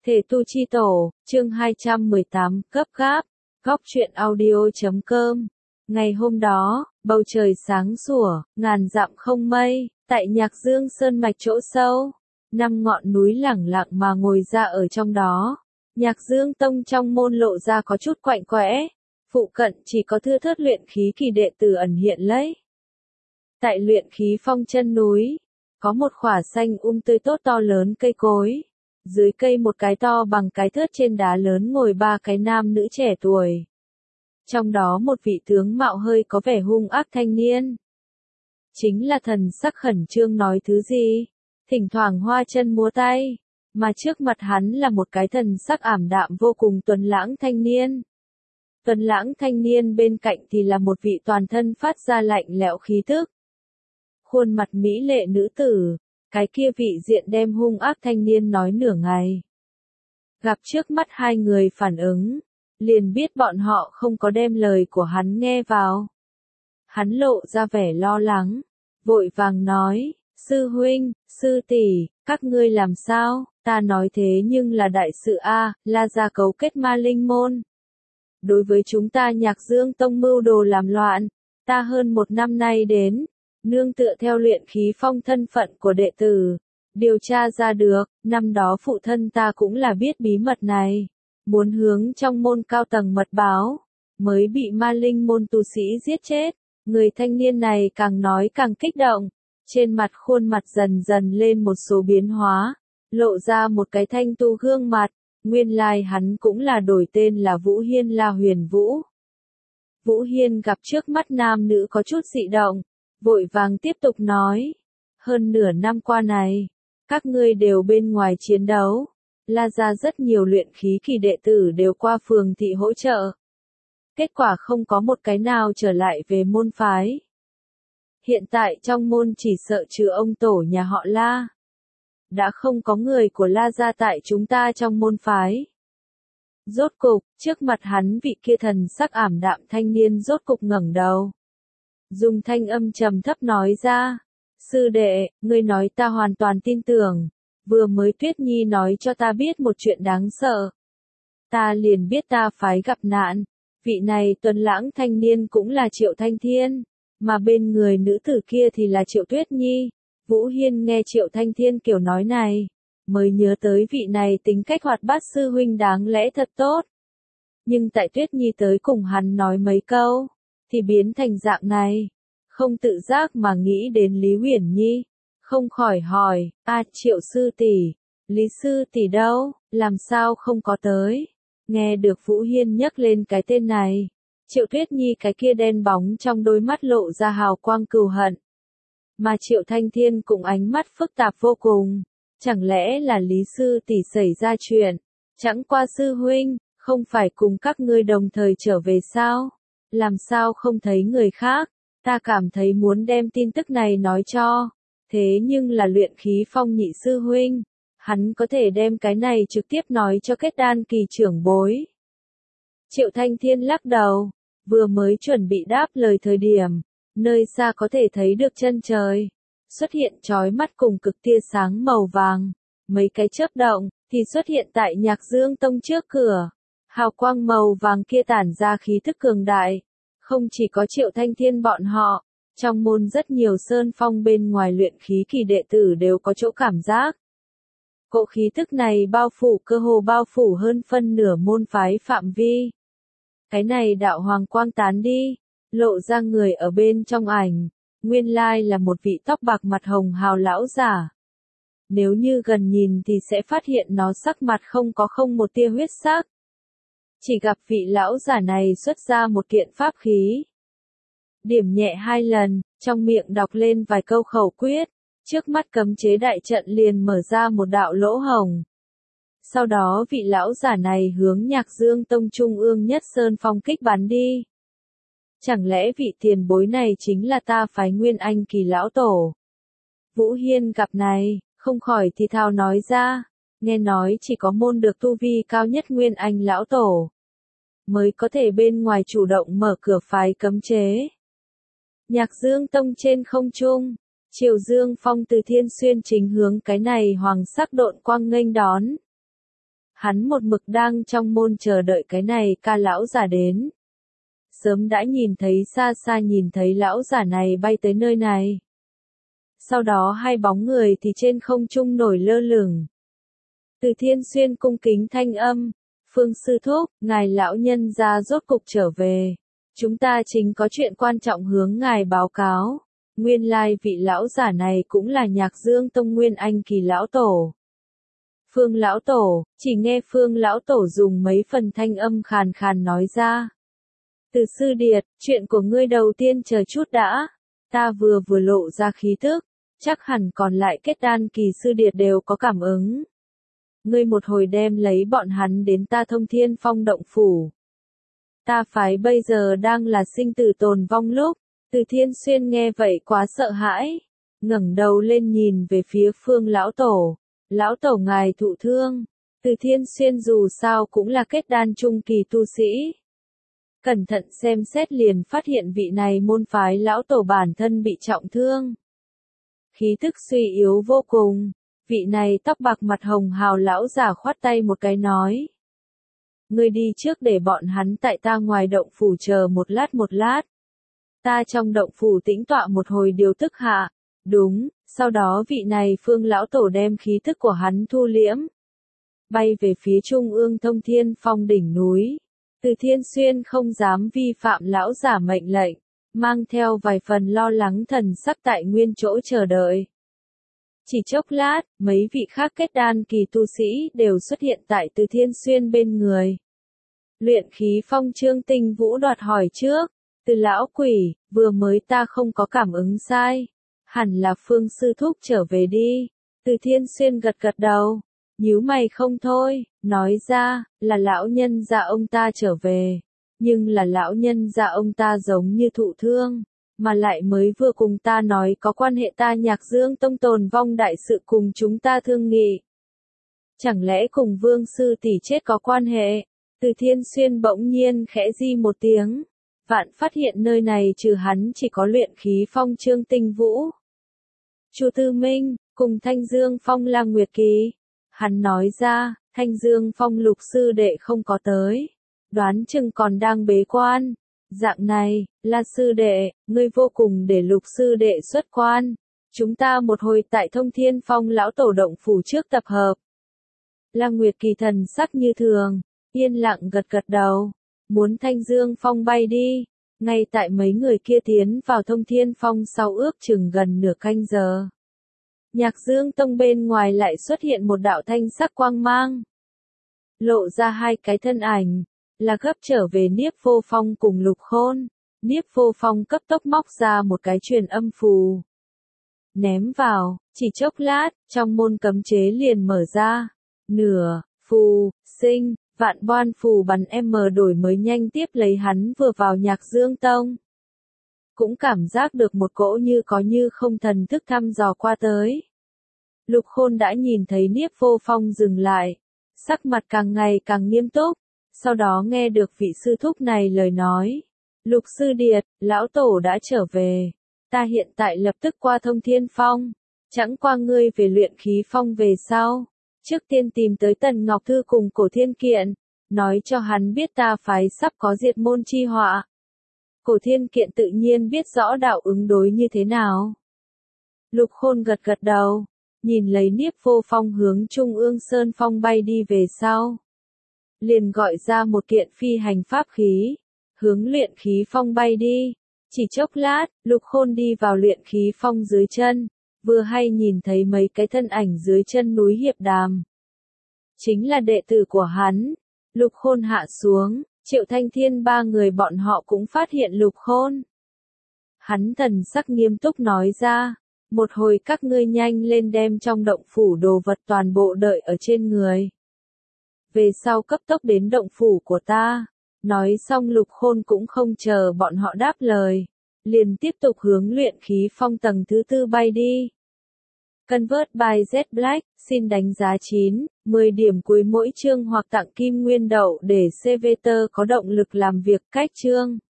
Thể tu chi tổ, chương 218, cấp gáp, góc truyện audio.com. Ngày hôm đó, bầu trời sáng sủa, ngàn dặm không mây, tại Nhạc Dương Sơn mạch chỗ sâu, 5 ngọn núi lẳng lặng mà ngồi ra ở trong đó. Nhạc Dương Tông trong môn lộ ra có chút quạnh quẽ, phụ cận chỉ có thưa thớt luyện khí kỳ đệ tử ẩn hiện lấy. Tại luyện khí phong chân núi, có một khỏa xanh tươi tốt to lớn cây cối. Dưới cây một cái to bằng cái thớt trên đá lớn ngồi 3 cái nam nữ trẻ tuổi. Trong đó một vị tướng mạo hơi có vẻ hung ác thanh niên. Chính là thần sắc khẩn trương nói thứ gì, thỉnh thoảng hoa chân múa tay, mà trước mặt hắn là một cái thần sắc ảm đạm vô cùng tuấn lãng thanh niên. Tuấn lãng thanh niên bên cạnh thì là một vị toàn thân phát ra lạnh lẽo khí tức. Khuôn mặt mỹ lệ nữ tử. Cái kia vị diện đem hung ác thanh niên nói nửa ngày. Gặp trước mắt hai người phản ứng, liền biết bọn họ không có đem lời của hắn nghe vào. Hắn lộ ra vẻ lo lắng, vội vàng nói, sư huynh, sư tỷ, các ngươi làm sao, ta nói thế nhưng là đại sự a, La gia cấu kết ma linh môn. Đối với chúng ta Nhạc Dương Tông mưu đồ làm loạn, ta hơn 1 năm nay đến. Nương tựa theo luyện khí phong thân phận của đệ tử, điều tra ra được, năm đó phụ thân ta cũng là biết bí mật này, muốn hướng trong môn cao tầng mật báo, mới bị ma linh môn tu sĩ giết chết. Người thanh niên này càng nói càng kích động, trên mặt khuôn mặt dần dần lên một số biến hóa, lộ ra một cái thanh tu gương mặt, nguyên lai hắn cũng là đổi tên là Vũ Hiên La Huyền Vũ. Vũ Hiên gặp trước mắt nam nữ có chút dị động. Vội vàng tiếp tục nói, hơn nửa năm qua này, các ngươi đều bên ngoài chiến đấu, La gia rất nhiều luyện khí kỳ đệ tử đều qua phường thị hỗ trợ. Kết quả không có một cái nào trở lại về môn phái. Hiện tại trong môn chỉ sợ trừ ông tổ nhà họ La. Đã không có người của La gia tại chúng ta trong môn phái. Rốt cục, trước mặt hắn vị kia thần sắc ảm đạm thanh niên rốt cục ngẩng đầu. Dùng thanh âm trầm thấp nói ra, sư đệ, ngươi nói ta hoàn toàn tin tưởng, vừa mới Tuyết Nhi nói cho ta biết một chuyện đáng sợ. Ta liền biết ta phải gặp nạn, vị này tuấn lãng thanh niên cũng là Triệu Thanh Thiên, mà bên người nữ tử kia thì là Triệu Tuyết Nhi. Vũ Hiên nghe Triệu Thanh Thiên kiểu nói này, mới nhớ tới vị này tính cách hoạt bát sư huynh đáng lẽ thật tốt. Nhưng tại Tuyết Nhi tới cùng hắn nói mấy câu, thì biến thành dạng này, không tự giác mà nghĩ đến Lý Huyền Nhi, không khỏi hỏi, Triệu sư tỷ, Lý sư tỷ đâu, làm sao không có tới? Nghe được Vũ Hiên nhắc lên cái tên này, Triệu Tuyết Nhi cái kia đen bóng trong đôi mắt lộ ra hào quang cừu hận. Mà Triệu Thanh Thiên cũng ánh mắt phức tạp vô cùng, chẳng lẽ là Lý sư tỷ xảy ra chuyện, chẳng qua sư huynh, không phải cùng các ngươi đồng thời trở về sao? Làm sao không thấy người khác, ta cảm thấy muốn đem tin tức này nói cho, thế nhưng là luyện khí phong nhị sư huynh, hắn có thể đem cái này trực tiếp nói cho kết đan kỳ trưởng bối. Triệu Thanh Thiên lắc đầu, vừa mới chuẩn bị đáp lời thời điểm, nơi xa có thể thấy được chân trời, xuất hiện chói mắt cùng cực tia sáng màu vàng, mấy cái chớp động, thì xuất hiện tại Nhạc Dương Tông trước cửa. Hào quang màu vàng kia tản ra khí thức cường đại, không chỉ có Triệu Thanh Thiên bọn họ, trong môn rất nhiều sơn phong bên ngoài luyện khí kỳ đệ tử đều có chỗ cảm giác. Cỗ khí thức này bao phủ cơ hồ bao phủ hơn phân nửa môn phái phạm vi. Cái này đạo hoàng quang tán đi, lộ ra người ở bên trong ảnh, nguyên lai là một vị tóc bạc mặt hồng hào lão giả. Nếu như gần nhìn thì sẽ phát hiện nó sắc mặt không một tia huyết sắc. Chỉ gặp vị lão giả này xuất ra một kiện pháp khí. Điểm nhẹ 2 lần, trong miệng đọc lên vài câu khẩu quyết, trước mắt cấm chế đại trận liền mở ra một đạo lỗ hồng. Sau đó vị lão giả này hướng Nhạc Dương Tông Trung ương nhất sơn phong kích bắn đi. Chẳng lẽ vị tiền bối này chính là ta phái Nguyên Anh kỳ lão tổ? Vũ Hiên gặp này, không khỏi thì thào nói ra. Nghe nói chỉ có môn được tu vi cao nhất Nguyên Anh lão tổ mới có thể bên ngoài chủ động mở cửa phái cấm chế. Nhạc Dương Tông trên không trung, Triều Dương Phong từ Thiên Xuyên chính hướng cái này hoàng sắc độn quang nghênh đón. Hắn một mực đang trong môn chờ đợi cái này ca lão giả đến. Sớm đã nhìn thấy xa xa nhìn thấy lão giả này bay tới nơi này. Sau đó hai bóng người thì trên không trung nổi lơ lửng. Từ Thiên Xuyên cung kính thanh âm, Phương sư thúc, ngài lão nhân gia rốt cục trở về. Chúng ta chính có chuyện quan trọng hướng ngài báo cáo. Nguyên lai vị lão giả này cũng là Nhạc Dương Tông Nguyên Anh kỳ lão tổ. Phương lão tổ, chỉ nghe Phương lão tổ dùng mấy phần thanh âm khàn khàn nói ra. Từ sư điệt, chuyện của ngươi đầu tiên chờ chút đã. Ta vừa lộ ra khí tức, chắc hẳn còn lại kết đan kỳ sư điệt đều có cảm ứng. Ngươi một hồi đem lấy bọn hắn đến ta Thông Thiên Phong động phủ. Ta phái bây giờ đang là sinh tử tồn vong lúc. Từ Thiên Xuyên nghe vậy quá sợ hãi, ngẩng đầu lên nhìn về phía Phương lão tổ. Lão tổ ngài thụ thương. Từ Thiên Xuyên dù sao cũng là kết đan trung kỳ tu sĩ. Cẩn thận xem xét liền phát hiện vị này môn phái lão tổ bản thân bị trọng thương. Khí tức suy yếu vô cùng. Vị này tóc bạc mặt hồng hào lão giả khoát tay một cái nói. Ngươi đi trước để bọn hắn tại ta ngoài động phủ chờ một lát. Ta trong động phủ tĩnh tọa một hồi điều tức hạ. Đúng, sau đó vị này Phương lão tổ đem khí tức của hắn thu liễm. Bay về phía trung ương Thông Thiên Phong đỉnh núi. Từ Thiên Xuyên không dám vi phạm lão giả mệnh lệnh, mang theo vài phần lo lắng thần sắc tại nguyên chỗ chờ đợi. Chỉ chốc lát, mấy vị khác kết đan kỳ tu sĩ đều xuất hiện tại Từ Thiên Xuyên bên người. Luyện khí phong Trương Tinh Vũ đoạt hỏi trước. Từ lão quỷ, vừa mới ta không có cảm ứng sai. Hẳn là Phương sư thúc trở về đi. Từ Thiên Xuyên gật gật đầu. Nhíu mày không thôi, nói ra, là lão nhân gia ông ta trở về. Nhưng là lão nhân gia ông ta giống như thụ thương. Mà lại mới vừa cùng ta nói có quan hệ ta Nhạc Dương Tông tồn vong đại sự cùng chúng ta thương nghị. Chẳng lẽ cùng Vương sư tỷ chết có quan hệ? Từ Thiên Xuyên bỗng nhiên khẽ di một tiếng. Vạn phát hiện nơi này trừ hắn chỉ có luyện khí phong Trương Tinh Vũ. Chu Tư Minh, cùng Thanh Dương Phong La Nguyệt Kỳ. Hắn nói ra, Thanh Dương Phong lục sư đệ không có tới. Đoán chừng còn đang bế quan. Dạng này, La sư đệ, ngươi vô cùng để lục sư đệ xuất quan. Chúng ta một hồi tại Thông Thiên Phong lão tổ động phủ trước tập hợp. La Nguyệt Kỳ thần sắc như thường, yên lặng gật gật đầu. Muốn Thanh Dương Phong bay đi. Ngay tại mấy người kia tiến vào Thông Thiên Phong sau ước chừng gần nửa canh giờ. Nhạc Dương Tông bên ngoài lại xuất hiện một đạo thanh sắc quang mang. Lộ ra hai cái thân ảnh, là gấp trở về Niếp Vô Phong cùng Lục Khôn. Niếp Vô Phong cấp tốc móc ra một cái truyền âm phù. Ném vào, chỉ chốc lát, trong môn cấm chế liền mở ra. Nửa, phù, sinh, vạn boan phù bắn đổi mới nhanh tiếp lấy hắn vừa vào Nhạc Dương Tông. Cũng cảm giác được một cỗ như có như không thần thức thăm dò qua tới. Lục Khôn đã nhìn thấy Niếp Vô Phong dừng lại, sắc mặt càng ngày càng nghiêm túc, sau đó nghe được vị sư thúc này lời nói. Lục sư điệt, lão tổ đã trở về, ta hiện tại lập tức qua Thông Thiên Phong, chẳng qua ngươi về luyện khí phong về sau. Trước tiên tìm tới Tần Ngọc Thư cùng Cổ Thiên Kiện, nói cho hắn biết ta phái sắp có diệt môn chi họa. Cổ Thiên Kiện tự nhiên biết rõ đạo ứng đối như thế nào. Lục Khôn gật gật đầu, nhìn lấy Niếp Vô Phong hướng Trung ương Sơn Phong bay đi về sau. Liền gọi ra một kiện phi hành pháp khí, hướng luyện khí phong bay đi. Chỉ chốc lát, Lục Khôn đi vào luyện khí phong dưới chân, vừa hay nhìn thấy mấy cái thân ảnh dưới chân núi Hiệp Đàm. Chính là đệ tử của hắn. Lục Khôn hạ xuống, Triệu Thanh Thiên ba người bọn họ cũng phát hiện Lục Khôn. Hắn thần sắc nghiêm túc nói ra, một hồi các ngươi nhanh lên đem trong động phủ đồ vật toàn bộ đợi ở trên người. Về sau cấp tốc đến động phủ của ta. Nói xong Lục Khôn cũng không chờ bọn họ đáp lời, liền tiếp tục hướng luyện khí phong tầng thứ 4 bay đi. Convert by Z Black, xin đánh giá 9, 10 điểm cuối mỗi chương hoặc tặng kim nguyên đậu để CVT có động lực làm việc cách chương.